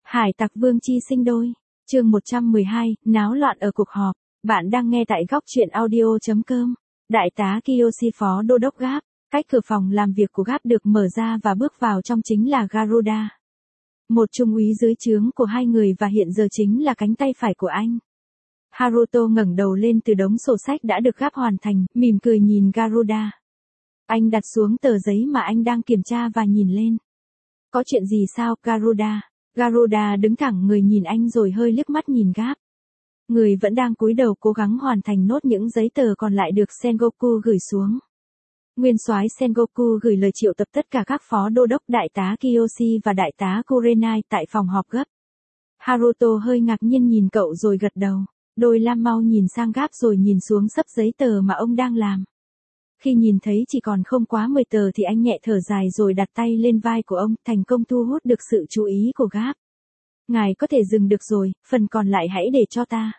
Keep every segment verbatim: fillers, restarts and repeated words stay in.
Hải tặc vương chi sinh đôi. Chương một trăm mười hai, náo loạn ở cuộc họp. Bạn đang nghe tại góc truyện audio chấm com. Đại tá Kiyoshi phó đô đốc Gap. Cách cửa phòng làm việc của Gap được mở ra và bước vào trong chính là Garuda. Một trung úy dưới trướng của hai người và hiện giờ chính là cánh tay phải của anh. Haruto ngẩng đầu lên từ đống sổ sách đã được Gap hoàn thành, mỉm cười nhìn Garuda. Anh đặt xuống tờ giấy mà anh đang kiểm tra và nhìn lên. Có chuyện gì sao, Garuda? Garuda đứng thẳng người nhìn anh rồi hơi liếc mắt nhìn Gap. Người vẫn đang cúi đầu cố gắng hoàn thành nốt những giấy tờ còn lại được Sengoku gửi xuống. Nguyên soái Sengoku gửi lời triệu tập tất cả các phó đô đốc đại tá Kiyoshi và đại tá Kurenai tại phòng họp gấp. Haruto hơi ngạc nhiên nhìn cậu rồi gật đầu. Đôi lam mau nhìn sang Gap rồi nhìn xuống xấp giấy tờ mà ông đang làm. Khi nhìn thấy chỉ còn không quá mười tờ thì anh nhẹ thở dài rồi đặt tay lên vai của ông, thành công thu hút được sự chú ý của Gap. Ngài có thể dừng được rồi, phần còn lại hãy để cho ta.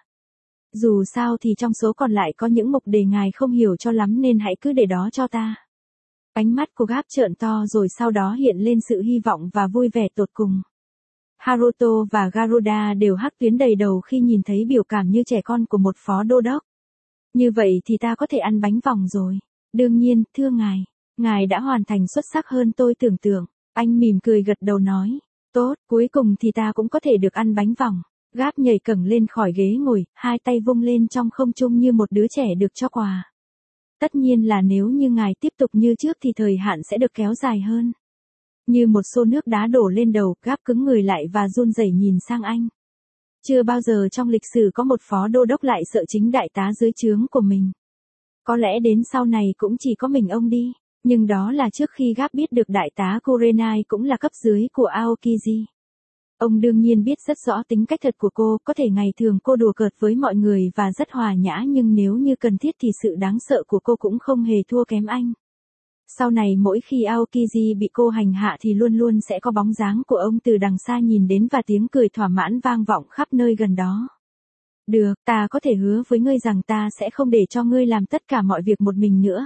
Dù sao thì trong số còn lại có những mục đề ngài không hiểu cho lắm nên hãy cứ để đó cho ta. Ánh mắt của Gap trợn to rồi sau đó hiện lên sự hy vọng và vui vẻ tột cùng. Haruto và Garuda đều hắc tuyến đầy đầu khi nhìn thấy biểu cảm như trẻ con của một phó đô đốc. Như vậy thì ta có thể ăn bánh vòng rồi. Đương nhiên, thưa ngài, ngài đã hoàn thành xuất sắc hơn tôi tưởng tượng. Anh mỉm cười gật đầu nói. Tốt, cuối cùng thì ta cũng có thể được ăn bánh vòng. Gap nhảy cẳng lên khỏi ghế ngồi, hai tay vung lên trong không trung như một đứa trẻ được cho quà. Tất nhiên là nếu như ngài tiếp tục như trước thì thời hạn sẽ được kéo dài hơn. Như một xô nước đá đổ lên đầu, Gap cứng người lại và run rẩy nhìn sang anh. Chưa bao giờ trong lịch sử có một phó đô đốc lại sợ chính đại tá dưới trướng của mình. Có lẽ đến sau này cũng chỉ có mình ông đi, nhưng đó là trước khi Gap biết được đại tá Kurenai cũng là cấp dưới của Aokiji. Ông đương nhiên biết rất rõ tính cách thật của cô, có thể ngày thường cô đùa cợt với mọi người và rất hòa nhã nhưng nếu như cần thiết thì sự đáng sợ của cô cũng không hề thua kém anh. Sau này mỗi khi Aokiji bị cô hành hạ thì luôn luôn sẽ có bóng dáng của ông từ đằng xa nhìn đến và tiếng cười thỏa mãn vang vọng khắp nơi gần đó. Được, ta có thể hứa với ngươi rằng ta sẽ không để cho ngươi làm tất cả mọi việc một mình nữa.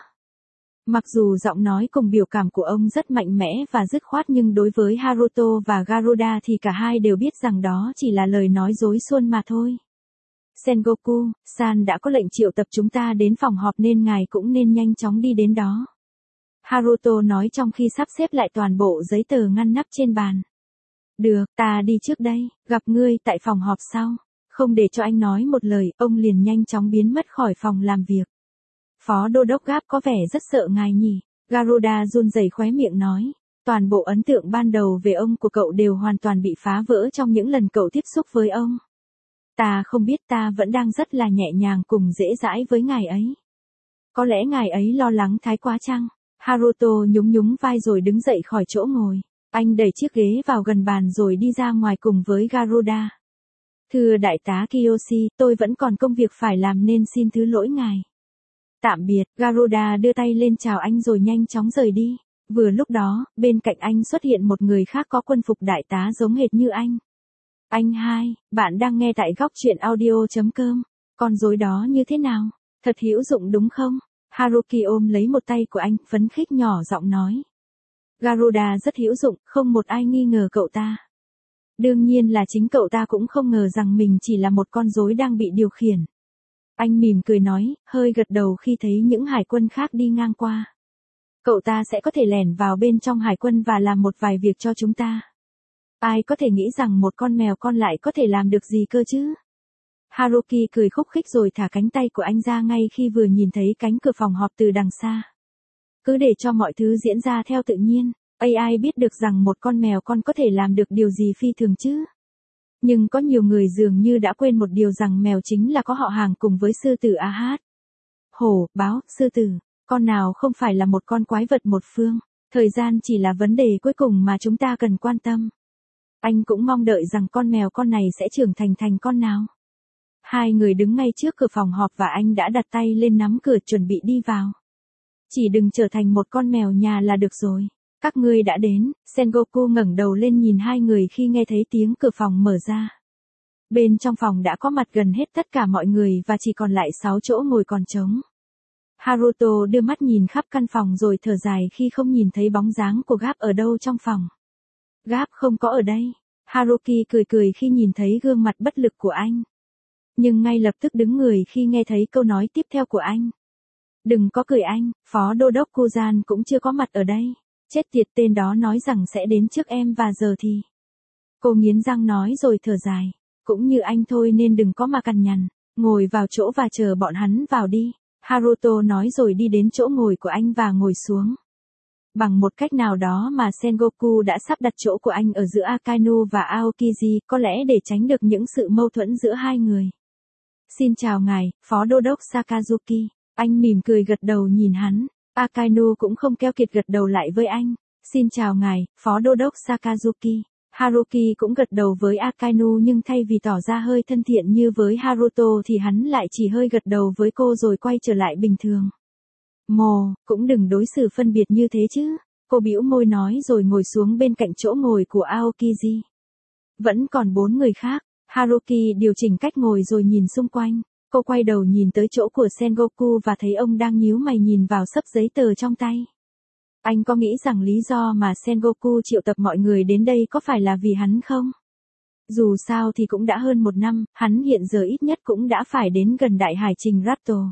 Mặc dù giọng nói cùng biểu cảm của ông rất mạnh mẽ và dứt khoát nhưng đối với Haruto và Garuda thì cả hai đều biết rằng đó chỉ là lời nói dối suông mà thôi. Sengoku, San đã có lệnh triệu tập chúng ta đến phòng họp nên ngài cũng nên nhanh chóng đi đến đó. Haruto nói trong khi sắp xếp lại toàn bộ giấy tờ ngăn nắp trên bàn. Được, ta đi trước đây, gặp ngươi tại phòng họp sau. Không để cho anh nói một lời, ông liền nhanh chóng biến mất khỏi phòng làm việc. Phó đô đốc Gap có vẻ rất sợ ngài nhỉ. Garuda run rẩy khóe miệng nói. Toàn bộ ấn tượng ban đầu về ông của cậu đều hoàn toàn bị phá vỡ trong những lần cậu tiếp xúc với ông. Ta không biết, ta vẫn đang rất là nhẹ nhàng cùng dễ dãi với ngài ấy. Có lẽ ngài ấy lo lắng thái quá chăng? Haruto nhún nhún vai rồi đứng dậy khỏi chỗ ngồi. Anh đẩy chiếc ghế vào gần bàn rồi đi ra ngoài cùng với Garuda. Thưa đại tá Kiyoshi, tôi vẫn còn công việc phải làm nên xin thứ lỗi ngài. Tạm biệt, Garuda đưa tay lên chào anh rồi nhanh chóng rời đi. Vừa lúc đó, bên cạnh anh xuất hiện một người khác có quân phục đại tá giống hệt như anh. Anh hai, bạn đang nghe tại góc truyện audio chấm com. Con rối đó như thế nào? Thật hữu dụng đúng không? Haruki ôm lấy một tay của anh, phấn khích nhỏ giọng nói. Garuda rất hữu dụng, không một ai nghi ngờ cậu ta. Đương nhiên là chính cậu ta cũng không ngờ rằng mình chỉ là một con rối đang bị điều khiển. Anh mỉm cười nói, hơi gật đầu khi thấy những hải quân khác đi ngang qua. Cậu ta sẽ có thể lẻn vào bên trong hải quân và làm một vài việc cho chúng ta. Ai có thể nghĩ rằng một con mèo con lại có thể làm được gì cơ chứ? Haruki cười khúc khích rồi thả cánh tay của anh ra ngay khi vừa nhìn thấy cánh cửa phòng họp từ đằng xa. Cứ để cho mọi thứ diễn ra theo tự nhiên, ai biết được rằng một con mèo con có thể làm được điều gì phi thường chứ? Nhưng có nhiều người dường như đã quên một điều rằng mèo chính là có họ hàng cùng với sư tử a hát. Hổ, báo, sư tử, con nào không phải là một con quái vật một phương, thời gian chỉ là vấn đề cuối cùng mà chúng ta cần quan tâm. Anh cũng mong đợi rằng con mèo con này sẽ trưởng thành thành con nào. Hai người đứng ngay trước cửa phòng họp và anh đã đặt tay lên nắm cửa chuẩn bị đi vào. Chỉ đừng trở thành một con mèo nhà là được rồi. Các ngươi đã đến, Sengoku ngẩng đầu lên nhìn hai người khi nghe thấy tiếng cửa phòng mở ra. Bên trong phòng đã có mặt gần hết tất cả mọi người và chỉ còn lại sáu chỗ ngồi còn trống. Haruto đưa mắt nhìn khắp căn phòng rồi thở dài khi không nhìn thấy bóng dáng của Gap ở đâu trong phòng. Gap không có ở đây. Haruki cười cười khi nhìn thấy gương mặt bất lực của anh. Nhưng ngay lập tức đứng người khi nghe thấy câu nói tiếp theo của anh. Đừng có cười anh, phó đô đốc Kuzan cũng chưa có mặt ở đây. Chết tiệt, tên đó nói rằng sẽ đến trước em và giờ thì. Cô nghiến răng nói rồi thở dài. Cũng như anh thôi nên đừng có mà cằn nhằn. Ngồi vào chỗ và chờ bọn hắn vào đi. Haruto nói rồi đi đến chỗ ngồi của anh và ngồi xuống. Bằng một cách nào đó mà Sengoku đã sắp đặt chỗ của anh ở giữa Akainu và Aokiji, có lẽ để tránh được những sự mâu thuẫn giữa hai người. Xin chào ngài, Phó Đô đốc Sakazuki. Anh mỉm cười gật đầu nhìn hắn. Akainu cũng không keo kiệt gật đầu lại với anh. Xin chào ngài, Phó Đô đốc Sakazuki. Haruki cũng gật đầu với Akainu nhưng thay vì tỏ ra hơi thân thiện như với Haruto thì hắn lại chỉ hơi gật đầu với cô rồi quay trở lại bình thường. Mồ, cũng đừng đối xử phân biệt như thế chứ. Cô bĩu môi nói rồi ngồi xuống bên cạnh chỗ ngồi của Aokiji. Vẫn còn bốn người khác. Haruki điều chỉnh cách ngồi rồi nhìn xung quanh. Cô quay đầu nhìn tới chỗ của Sengoku và thấy ông đang nhíu mày nhìn vào xấp giấy tờ trong tay. Anh có nghĩ rằng lý do mà Sengoku triệu tập mọi người đến đây có phải là vì hắn không? Dù sao thì cũng đã hơn một năm, hắn hiện giờ ít nhất cũng đã phải đến gần đại hải trình Ratto.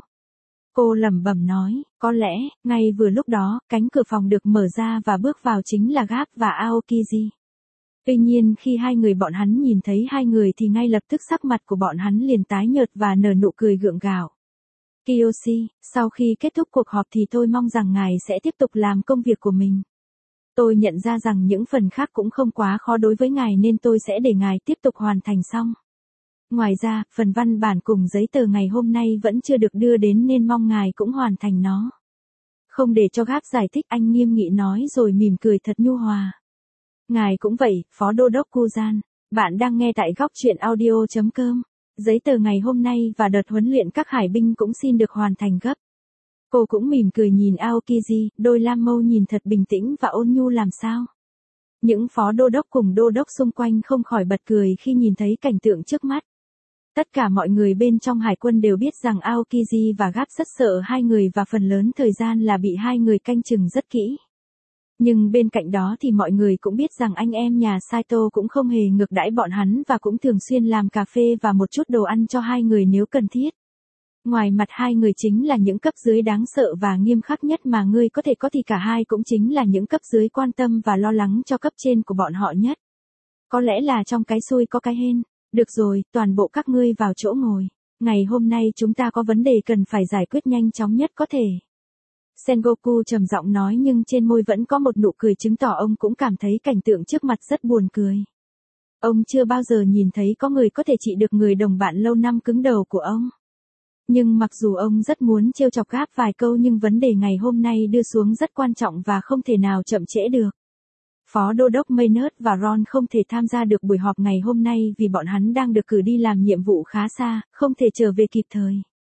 Cô lẩm bẩm nói, có lẽ, ngay vừa lúc đó, cánh cửa phòng được mở ra và bước vào chính là Gap và Aokiji. Tuy nhiên khi hai người bọn hắn nhìn thấy hai người thì ngay lập tức sắc mặt của bọn hắn liền tái nhợt và nở nụ cười gượng gạo. Kiyoshi, sau khi kết thúc cuộc họp thì tôi mong rằng ngài sẽ tiếp tục làm công việc của mình. Tôi nhận ra rằng những phần khác cũng không quá khó đối với ngài nên tôi sẽ để ngài tiếp tục hoàn thành xong. Ngoài ra, phần văn bản cùng giấy tờ ngày hôm nay vẫn chưa được đưa đến nên mong ngài cũng hoàn thành nó. Không để cho Gap giải thích, anh nghiêm nghị nói rồi mỉm cười thật nhu hòa. Ngài cũng vậy, Phó Đô đốc Kuzan. Bạn đang nghe tại góc truyện audio chấm com. Giấy tờ ngày hôm nay và đợt huấn luyện các hải binh cũng xin được hoàn thành gấp. Cô cũng mỉm cười nhìn Aokiji, đôi lam mâu nhìn thật bình tĩnh và ôn nhu làm sao. Những phó đô đốc cùng đô đốc xung quanh không khỏi bật cười khi nhìn thấy cảnh tượng trước mắt. Tất cả mọi người bên trong hải quân đều biết rằng Aokiji và Gap rất sợ hai người và phần lớn thời gian là bị hai người canh chừng rất kỹ. Nhưng bên cạnh đó thì mọi người cũng biết rằng anh em nhà Saito cũng không hề ngược đãi bọn hắn và cũng thường xuyên làm cà phê và một chút đồ ăn cho hai người nếu cần thiết. Ngoài mặt hai người chính là những cấp dưới đáng sợ và nghiêm khắc nhất mà ngươi có thể có thì cả hai cũng chính là những cấp dưới quan tâm và lo lắng cho cấp trên của bọn họ nhất. Có lẽ là trong cái xui có cái hên. Được rồi, toàn bộ các ngươi vào chỗ ngồi. Ngày hôm nay chúng ta có vấn đề cần phải giải quyết nhanh chóng nhất có thể. Sengoku trầm giọng nói nhưng trên môi vẫn có một nụ cười chứng tỏ ông cũng cảm thấy cảnh tượng trước mặt rất buồn cười. Ông chưa bao giờ nhìn thấy có người có thể trị được người đồng bạn lâu năm cứng đầu của ông. Nhưng mặc dù ông rất muốn trêu chọc Gap vài câu nhưng vấn đề ngày hôm nay đưa xuống rất quan trọng và không thể nào chậm trễ được. Phó Đô đốc Maynard và Ron không thể tham gia được buổi họp ngày hôm nay vì bọn hắn đang được cử đi làm nhiệm vụ khá xa, không thể trở về kịp thời.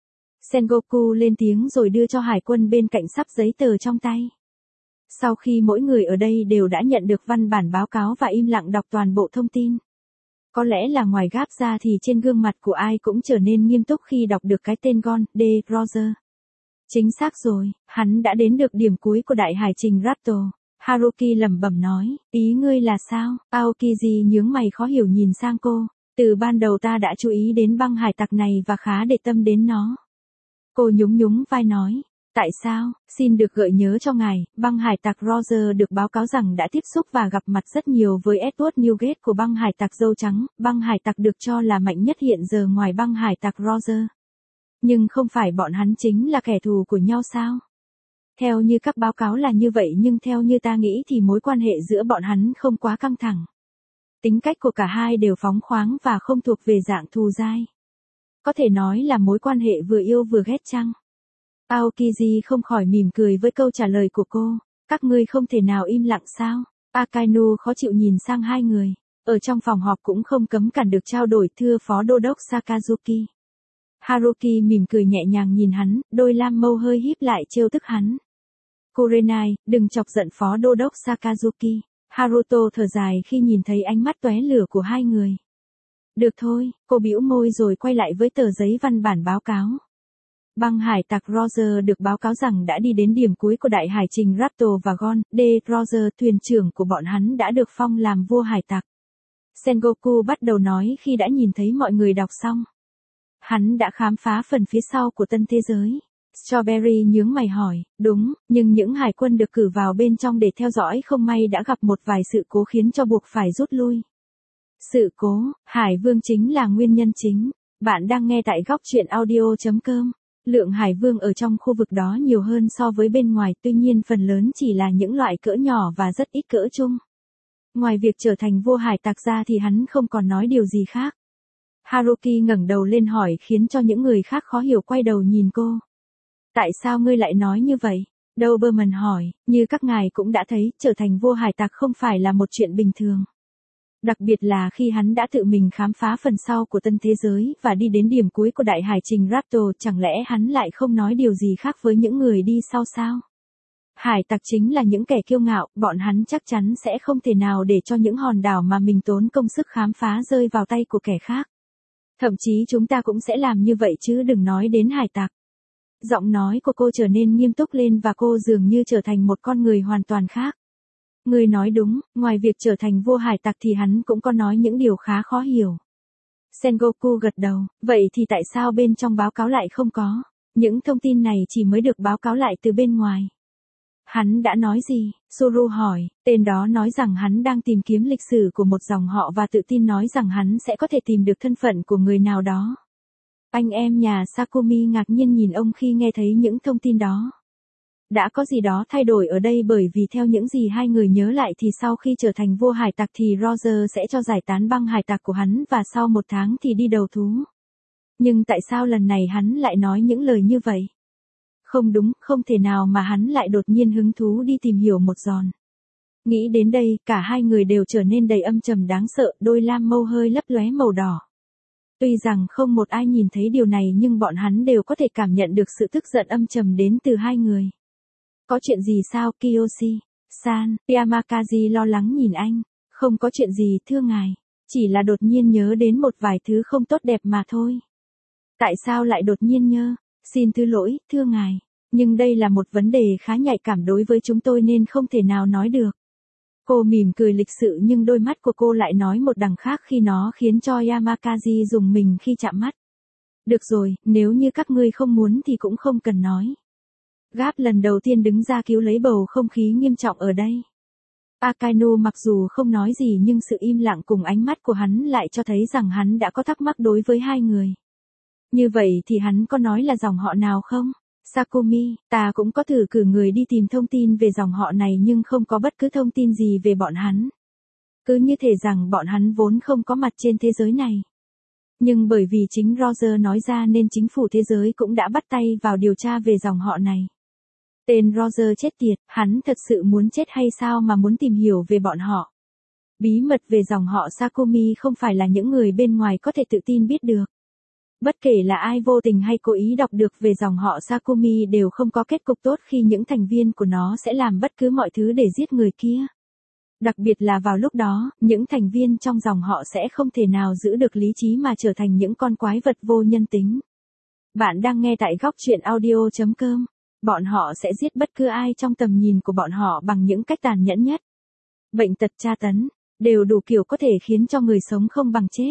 Sengoku lên tiếng rồi đưa cho hải quân bên cạnh sắp giấy tờ trong tay. Sau khi mỗi người ở đây đều đã nhận được văn bản báo cáo và im lặng đọc toàn bộ thông tin. Có lẽ là ngoài Gap ra thì trên gương mặt của ai cũng trở nên nghiêm túc khi đọc được cái tên Gon D. Roger. Chính xác rồi, hắn đã đến được điểm cuối của đại hải trình Ratto. Haruki lẩm bẩm nói, ý ngươi là sao? Aokiji nhướng mày khó hiểu nhìn sang cô. Từ ban đầu ta đã chú ý đến băng hải tặc này và khá để tâm đến nó. Cô nhún nhún vai nói, tại sao? Xin được gợi nhớ cho ngài, băng hải tặc Roger được báo cáo rằng đã tiếp xúc và gặp mặt rất nhiều với Edward Newgate của băng hải tặc dâu trắng, băng hải tặc được cho là mạnh nhất hiện giờ ngoài băng hải tặc Roger. Nhưng không phải bọn hắn chính là kẻ thù của nhau sao? Theo như các báo cáo là như vậy nhưng theo như ta nghĩ thì mối quan hệ giữa bọn hắn không quá căng thẳng. Tính cách của cả hai đều phóng khoáng và không thuộc về dạng thù dai. Có thể nói là mối quan hệ vừa yêu vừa ghét chăng? Aokiji không khỏi mỉm cười với câu trả lời của cô. Các ngươi không thể nào im lặng sao? Akainu khó chịu nhìn sang hai người. Ở trong phòng họp cũng không cấm cản được trao đổi thưa Phó Đô đốc Sakazuki. Haruki mỉm cười nhẹ nhàng nhìn hắn, đôi lam mâu hơi híp lại trêu tức hắn. Kurenai, đừng chọc giận Phó Đô đốc Sakazuki. Haruto thở dài khi nhìn thấy ánh mắt tóe lửa của hai người. Được thôi, cô bĩu môi rồi quay lại với tờ giấy văn bản báo cáo. Băng hải tặc Roger được báo cáo rằng đã đi đến điểm cuối của đại hải trình Ratto và Gon D. Roger, thuyền trưởng của bọn hắn đã được phong làm vua hải tặc. Sengoku bắt đầu nói khi đã nhìn thấy mọi người đọc xong. Hắn đã khám phá phần phía sau của tân thế giới. Strawberry nhướng mày hỏi, đúng, nhưng những hải quân được cử vào bên trong để theo dõi không may đã gặp một vài sự cố khiến cho buộc phải rút lui. Sự cố, Hải Vương chính là nguyên nhân chính. Bạn đang nghe tại góc truyện audio chấm com. Lượng hải vương ở trong khu vực đó nhiều hơn so với bên ngoài, tuy nhiên phần lớn chỉ là những loại cỡ nhỏ và rất ít cỡ chung. Ngoài việc trở thành vua hải tặc ra thì hắn không còn nói điều gì khác. Haruki ngẩng đầu lên hỏi khiến cho những người khác khó hiểu quay đầu nhìn cô. Tại sao ngươi lại nói như vậy? Doberman hỏi, như các ngài cũng đã thấy, trở thành vua hải tặc không phải là một chuyện bình thường. Đặc biệt là khi hắn đã tự mình khám phá phần sau của tân thế giới và đi đến điểm cuối của đại hải trình Raptor, chẳng lẽ hắn lại không nói điều gì khác với những người đi sau sao? Hải tặc chính là những kẻ kiêu ngạo, bọn hắn chắc chắn sẽ không thể nào để cho những hòn đảo mà mình tốn công sức khám phá rơi vào tay của kẻ khác. Thậm chí chúng ta cũng sẽ làm như vậy chứ đừng nói đến hải tặc. Giọng nói của cô trở nên nghiêm túc lên và cô dường như trở thành một con người hoàn toàn khác. Người nói đúng, ngoài việc trở thành vua hải tặc thì hắn cũng có nói những điều khá khó hiểu. Sengoku gật đầu, vậy thì tại sao bên trong báo cáo lại không có? Những thông tin này chỉ mới được báo cáo lại từ bên ngoài. Hắn đã nói gì? Suru hỏi, tên đó nói rằng hắn đang tìm kiếm lịch sử của một dòng họ và tự tin nói rằng hắn sẽ có thể tìm được thân phận của người nào đó. Anh em nhà Sakumi ngạc nhiên nhìn ông khi nghe thấy những thông tin đó. Đã có gì đó thay đổi ở đây bởi vì theo những gì hai người nhớ lại thì sau khi trở thành vua hải tặc thì Roger sẽ cho giải tán băng hải tặc của hắn và sau một tháng thì đi đầu thú. Nhưng tại sao lần này hắn lại nói những lời như vậy? Không đúng, không thể nào mà hắn lại đột nhiên hứng thú đi tìm hiểu một giòn. Nghĩ đến đây, cả hai người đều trở nên đầy âm trầm đáng sợ, đôi lam mâu hơi lấp lóe màu đỏ. Tuy rằng không một ai nhìn thấy điều này nhưng bọn hắn đều có thể cảm nhận được sự tức giận âm trầm đến từ hai người. Có chuyện gì sao Kiyoshi? San, Yamakazi lo lắng nhìn anh. Không có chuyện gì thưa ngài. Chỉ là đột nhiên nhớ đến một vài thứ không tốt đẹp mà thôi. Tại sao lại đột nhiên nhớ? Xin thứ lỗi, thưa ngài. Nhưng đây là một vấn đề khá nhạy cảm đối với chúng tôi nên không thể nào nói được. Cô mỉm cười lịch sự nhưng đôi mắt của cô lại nói một đằng khác khi nó khiến cho Yamakazi rùng mình khi chạm mắt. Được rồi, nếu như các ngươi không muốn thì cũng không cần nói. Gáp lần đầu tiên đứng ra cứu lấy bầu không khí nghiêm trọng ở đây. Akainu mặc dù không nói gì nhưng sự im lặng cùng ánh mắt của hắn lại cho thấy rằng hắn đã có thắc mắc đối với hai người. Như vậy thì hắn có nói là dòng họ nào không? Sakumi, ta cũng có thử cử người đi tìm thông tin về dòng họ này nhưng không có bất cứ thông tin gì về bọn hắn. Cứ như thể rằng bọn hắn vốn không có mặt trên thế giới này. Nhưng bởi vì chính Roger nói ra nên chính phủ thế giới cũng đã bắt tay vào điều tra về dòng họ này. Tên Roger chết tiệt, hắn thật sự muốn chết hay sao mà muốn tìm hiểu về bọn họ. Bí mật về dòng họ Sakumi không phải là những người bên ngoài có thể tự tin biết được. Bất kể là ai vô tình hay cố ý đọc được về dòng họ Sakumi đều không có kết cục tốt khi những thành viên của nó sẽ làm bất cứ mọi thứ để giết người kia. Đặc biệt là vào lúc đó, những thành viên trong dòng họ sẽ không thể nào giữ được lý trí mà trở thành những con quái vật vô nhân tính. Bạn đang nghe tại góc truyện audio chấm com. Bọn họ sẽ giết bất cứ ai trong tầm nhìn của bọn họ bằng những cách tàn nhẫn nhất. Bệnh tật tra tấn, đều đủ kiểu có thể khiến cho người sống không bằng chết.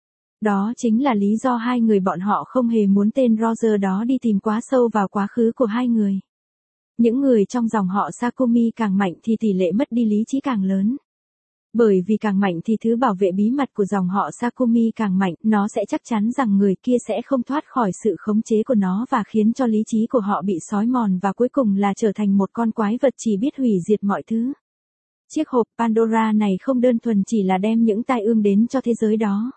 Đó chính là lý do hai người bọn họ không hề muốn tên Roger đó đi tìm quá sâu vào quá khứ của hai người. Những người trong dòng họ Sakumi càng mạnh thì tỷ lệ mất đi lý trí càng lớn. Bởi vì càng mạnh thì thứ bảo vệ bí mật của dòng họ Sakumi càng mạnh, nó sẽ chắc chắn rằng người kia sẽ không thoát khỏi sự khống chế của nó và khiến cho lý trí của họ bị xói mòn và cuối cùng là trở thành một con quái vật chỉ biết hủy diệt mọi thứ. Chiếc hộp Pandora này không đơn thuần chỉ là đem những tai ương đến cho thế giới đó.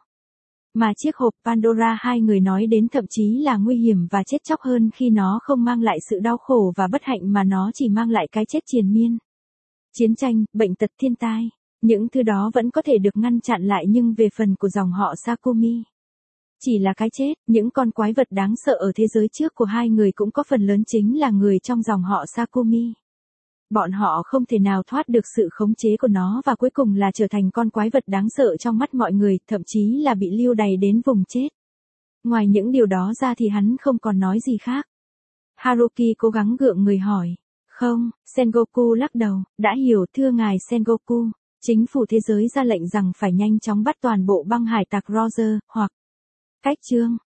Mà chiếc hộp Pandora hai người nói đến thậm chí là nguy hiểm và chết chóc hơn khi nó không mang lại sự đau khổ và bất hạnh mà nó chỉ mang lại cái chết triền miên. Chiến tranh, bệnh tật, thiên tai. Những thứ đó vẫn có thể được ngăn chặn lại nhưng về phần của dòng họ Sakumi. Chỉ là cái chết, những con quái vật đáng sợ ở thế giới trước của hai người cũng có phần lớn chính là người trong dòng họ Sakumi. Bọn họ không thể nào thoát được sự khống chế của nó và cuối cùng là trở thành con quái vật đáng sợ trong mắt mọi người, thậm chí là bị lưu đày đến vùng chết. Ngoài những điều đó ra thì hắn không còn nói gì khác. Haruki cố gắng gượng người hỏi. Không, Sengoku lắc đầu, đã hiểu thưa ngài Sengoku. Chính phủ thế giới ra lệnh rằng phải nhanh chóng bắt toàn bộ băng hải tặc Roger, hoặc cách chương.